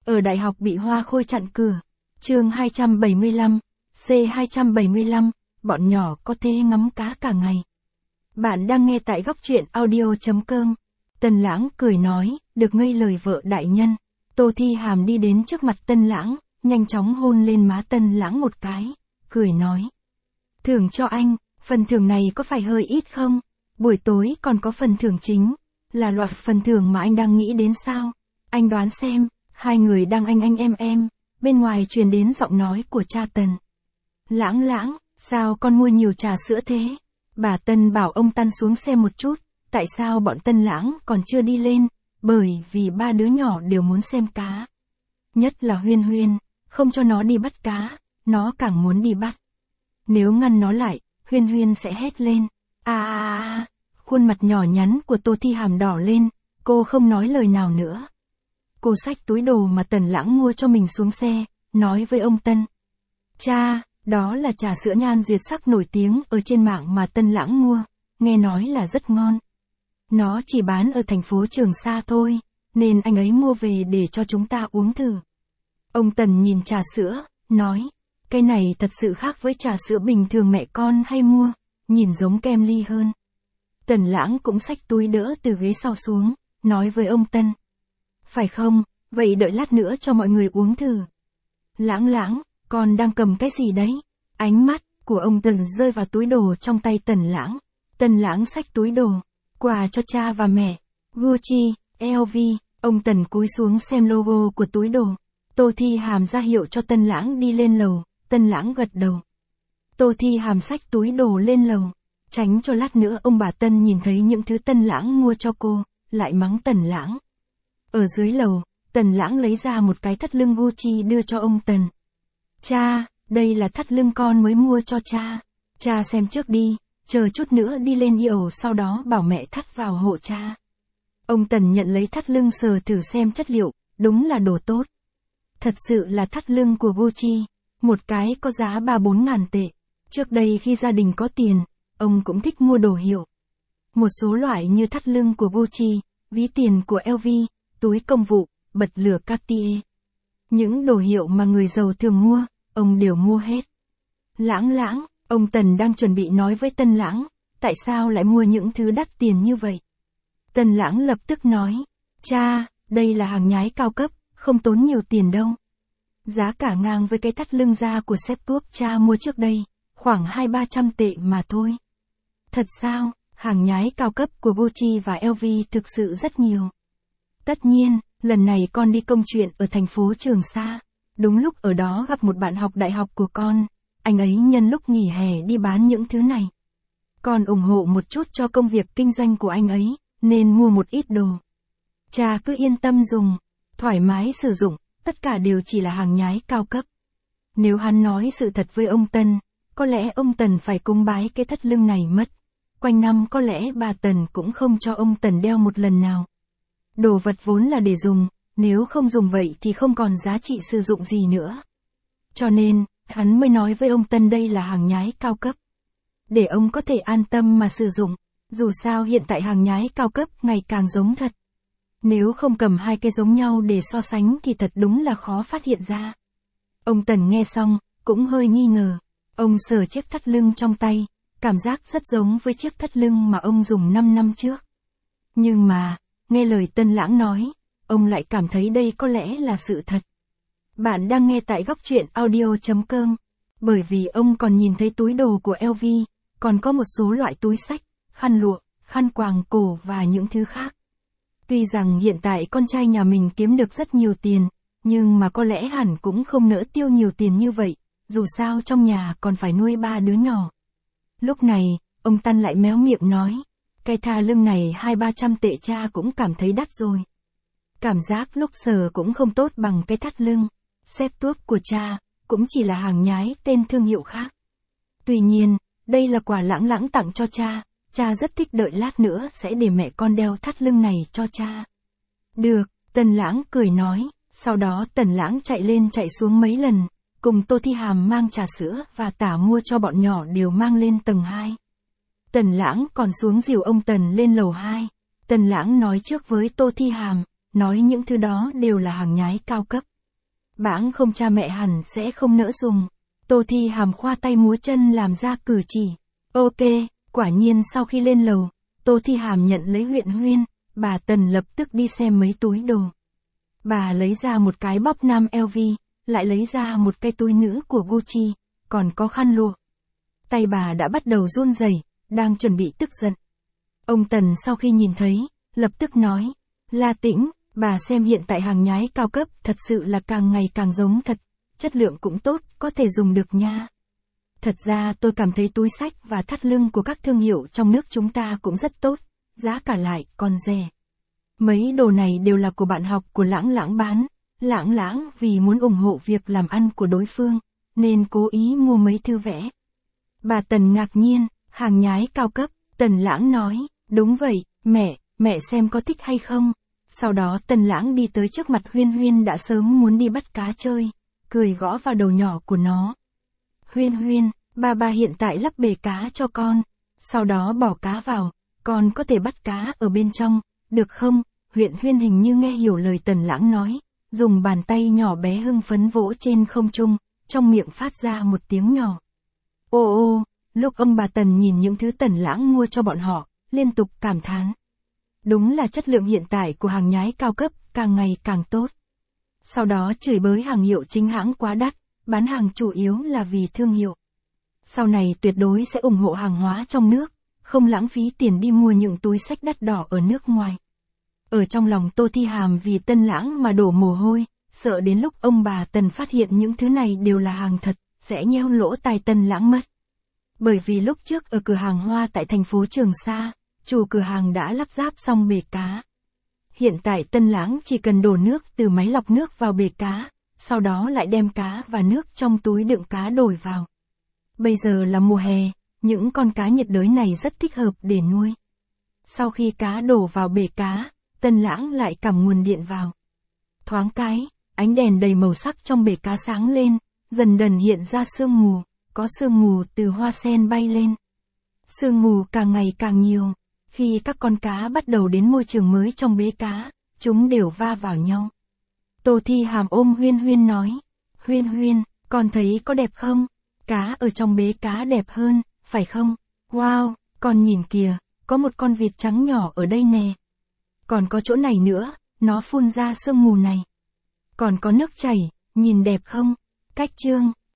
Ở đại học bị hoa khôi chặn cửa. Chương 275, C275, bọn nhỏ có thể ngắm cá cả ngày. Bạn đang nghe tại góc truyện audio.com. Tân Lãng cười nói, được ngây lời vợ đại nhân. Tô Thi Hàm đi đến trước mặt Tân Lãng, nhanh chóng hôn lên má Tân Lãng một cái, cười nói. Thưởng cho anh, phần thưởng này có phải hơi ít không? Buổi tối còn có phần thưởng chính, là loại phần thưởng mà anh đang nghĩ đến sao? Anh đoán xem, hai người đang anh em, bên ngoài truyền đến giọng nói của cha Tần. Lãng, sao con mua nhiều trà sữa thế? Bà Tân bảo ông Tân xuống xe một chút, tại sao bọn Tân Lãng còn chưa đi lên? Bởi vì ba đứa nhỏ đều muốn xem cá. Nhất là Huyên Huyên, không cho nó đi bắt cá, nó càng muốn đi bắt. Nếu ngăn nó lại, Huyên Huyên sẽ hét lên. Khuôn mặt nhỏ nhắn của Tô Thi Hàm đỏ lên, cô không nói lời nào nữa. Cô xách túi đồ mà Tần Lãng mua cho mình xuống xe, nói với ông Tân. Cha, đó là trà sữa nhan duyệt sắc nổi tiếng ở trên mạng mà Tân Lãng mua, nghe nói là rất ngon. Nó chỉ bán ở thành phố Trường Sa thôi, nên anh ấy mua về để cho chúng ta uống thử. Ông Tần nhìn trà sữa, nói, cái này thật sự khác với trà sữa bình thường mẹ con hay mua, nhìn giống kem ly hơn. Tần Lãng cũng xách túi đỡ từ ghế sau xuống, nói với ông Tân. Phải không, vậy đợi lát nữa cho mọi người uống thử. Lãng, con đang cầm cái gì đấy? Ánh mắt của ông Tần rơi vào túi đồ trong tay Tần Lãng. Tần Lãng xách túi đồ, quà cho cha và mẹ, Gucci, LV, ông Tần cúi xuống xem logo của túi đồ. Tô Thi Hàm ra hiệu cho Tân Lãng đi lên lầu, Tân Lãng gật đầu. Tô Thi Hàm xách túi đồ lên lầu, tránh cho lát nữa ông bà Tân nhìn thấy những thứ Tân Lãng mua cho cô, lại mắng Tần Lãng. Ở dưới lầu, Tần Lãng lấy ra một cái thắt lưng Gucci đưa cho ông Tần. Cha, đây là thắt lưng con mới mua cho cha. Cha xem trước đi, chờ chút nữa đi lên yêu sau đó bảo mẹ thắt vào hộ cha. Ông Tần nhận lấy thắt lưng sờ thử xem chất liệu, đúng là đồ tốt. Thật sự là thắt lưng của Gucci, một cái có giá 3-4 ngàn tệ. Trước đây khi gia đình có tiền, ông cũng thích mua đồ hiệu. Một số loại như thắt lưng của Gucci, ví tiền của LV, túi công vụ, bật lửa Cartier. Những đồ hiệu mà người giàu thường mua, ông đều mua hết. Lãng, ông Tần đang chuẩn bị nói với Tân Lãng, tại sao lại mua những thứ đắt tiền như vậy? Tân Lãng lập tức nói, cha, đây là hàng nhái cao cấp, không tốn nhiều tiền đâu. Giá cả ngang với cái thắt lưng da của sếp Tuốc cha mua trước đây, khoảng 200-300 tệ mà thôi. Thật sao, hàng nhái cao cấp của Gucci và LV thực sự rất nhiều. Tất nhiên, lần này con đi công chuyện ở thành phố Trường Sa. Đúng lúc ở đó gặp một bạn học đại học của con, anh ấy nhân lúc nghỉ hè đi bán những thứ này. Con ủng hộ một chút cho công việc kinh doanh của anh ấy, nên mua một ít đồ. Cha cứ yên tâm dùng, thoải mái sử dụng, tất cả đều chỉ là hàng nhái cao cấp. Nếu hắn nói sự thật với ông Tân, có lẽ ông Tần phải cúng bái cái thắt lưng này mất. Quanh năm có lẽ bà Tần cũng không cho ông Tần đeo một lần nào. Đồ vật vốn là để dùng, nếu không dùng vậy thì không còn giá trị sử dụng gì nữa. Cho nên, hắn mới nói với ông Tân đây là hàng nhái cao cấp. Để ông có thể an tâm mà sử dụng, dù sao hiện tại hàng nhái cao cấp ngày càng giống thật. Nếu không cầm hai cái giống nhau để so sánh thì thật đúng là khó phát hiện ra. Ông Tần nghe xong, cũng hơi nghi ngờ. Ông sờ chiếc thắt lưng trong tay, cảm giác rất giống với chiếc thắt lưng mà ông dùng 5 năm trước. Nhưng mà, nghe lời Tân Lãng nói, ông lại cảm thấy đây có lẽ là sự thật. Bạn đang nghe tại góc truyện audio.com, bởi vì ông còn nhìn thấy túi đồ của LV, còn có một số loại túi xách, khăn lụa, khăn quàng cổ và những thứ khác. Tuy rằng hiện tại con trai nhà mình kiếm được rất nhiều tiền, nhưng mà có lẽ hẳn cũng không nỡ tiêu nhiều tiền như vậy, dù sao trong nhà còn phải nuôi 3 đứa nhỏ. Lúc này, ông Tân lại méo miệng nói, cái thà lưng này 200-300 tệ cha cũng cảm thấy đắt rồi. Cảm giác lúc sờ cũng không tốt bằng cái thắt lưng, xếp tuốc của cha, cũng chỉ là hàng nhái tên thương hiệu khác. Tuy nhiên, đây là quà Lãng tặng cho cha rất thích, đợi lát nữa sẽ để mẹ con đeo thắt lưng này cho cha. Được, Tần Lãng cười nói, sau đó Tần Lãng chạy lên chạy xuống mấy lần, cùng Tô Thi Hàm mang trà sữa và tả mua cho bọn nhỏ đều mang lên tầng 2. Tần Lãng còn xuống dìu ông Tần lên lầu 2. Tần Lãng nói trước với Tô Thi Hàm, nói những thứ đó đều là hàng nhái cao cấp. Bẵng không cha mẹ hẳn sẽ không nỡ dùng. Tô Thi Hàm khoa tay múa chân làm ra cử chỉ. Ok, quả nhiên sau khi lên lầu, Tô Thi Hàm nhận lấy Huyện Huyên, bà Tần lập tức đi xem mấy túi đồ. Bà lấy ra một cái bóp nam LV, lại lấy ra một cái túi nữ của Gucci, còn có khăn lụa. Tay bà đã bắt đầu run rẩy, đang chuẩn bị tức giận. Ông Tần sau khi nhìn thấy, lập tức nói, La Tĩnh, bà xem hiện tại hàng nhái cao cấp thật sự là càng ngày càng giống thật, chất lượng cũng tốt, có thể dùng được nha. Thật ra tôi cảm thấy túi xách và thắt lưng của các thương hiệu trong nước chúng ta cũng rất tốt, giá cả lại còn rẻ. Mấy đồ này đều là của bạn học của Lãng Lãng bán, Lãng Lãng vì muốn ủng hộ việc làm ăn của đối phương, nên cố ý mua mấy thư vẽ. Bà Tần ngạc nhiên, hàng nhái cao cấp, Tần Lãng nói, đúng vậy, mẹ xem có thích hay không. Sau đó Tần Lãng đi tới trước mặt Huyên Huyên đã sớm muốn đi bắt cá chơi, cười gõ vào đầu nhỏ của nó. Huyên Huyên, bà hiện tại lắp bể cá cho con, sau đó bỏ cá vào, con có thể bắt cá ở bên trong, được không? Huyện Huyên hình như nghe hiểu lời Tần Lãng nói, dùng bàn tay nhỏ bé hưng phấn vỗ trên không trung, trong miệng phát ra một tiếng nhỏ. Ô, lúc ông bà Tần nhìn những thứ Tần Lãng mua cho bọn họ, liên tục cảm thán. Đúng là chất lượng hiện tại của hàng nhái cao cấp, càng ngày càng tốt. Sau đó chửi bới hàng hiệu chính hãng quá đắt, bán hàng chủ yếu là vì thương hiệu. Sau này tuyệt đối sẽ ủng hộ hàng hóa trong nước, không lãng phí tiền đi mua những túi xách đắt đỏ ở nước ngoài. Ở trong lòng Tô Thi Hàm vì Tần Lãng mà đổ mồ hôi, sợ đến lúc ông bà Tần phát hiện những thứ này đều là hàng thật, sẽ nheo lỗ tai Tần Lãng mất. Bởi vì lúc trước ở cửa hàng hoa tại thành phố Trường Sa, chủ cửa hàng đã lắp ráp xong bể cá. Hiện tại Tần Lãng chỉ cần đổ nước từ máy lọc nước vào bể cá, sau đó lại đem cá và nước trong túi đựng cá đổi vào. Bây giờ là mùa hè, những con cá nhiệt đới này rất thích hợp để nuôi. Sau khi cá đổ vào bể cá, Tần Lãng lại cắm nguồn điện vào. Thoáng cái, ánh đèn đầy màu sắc trong bể cá sáng lên, dần dần hiện ra sương mù, có sương mù từ hoa sen bay lên. Sương mù càng ngày càng nhiều, khi các con cá bắt đầu đến môi trường mới trong bể cá, chúng đều va vào nhau. Tô Thi Hàm ôm Huyên Huyên nói, Huyên Huyên, con thấy có đẹp không? Cá ở trong bể cá đẹp hơn, phải không? Wow, con nhìn kìa, có một con vịt trắng nhỏ ở đây nè. Còn có chỗ này nữa, nó phun ra sương mù này. Còn có nước chảy, nhìn đẹp không? Cách chương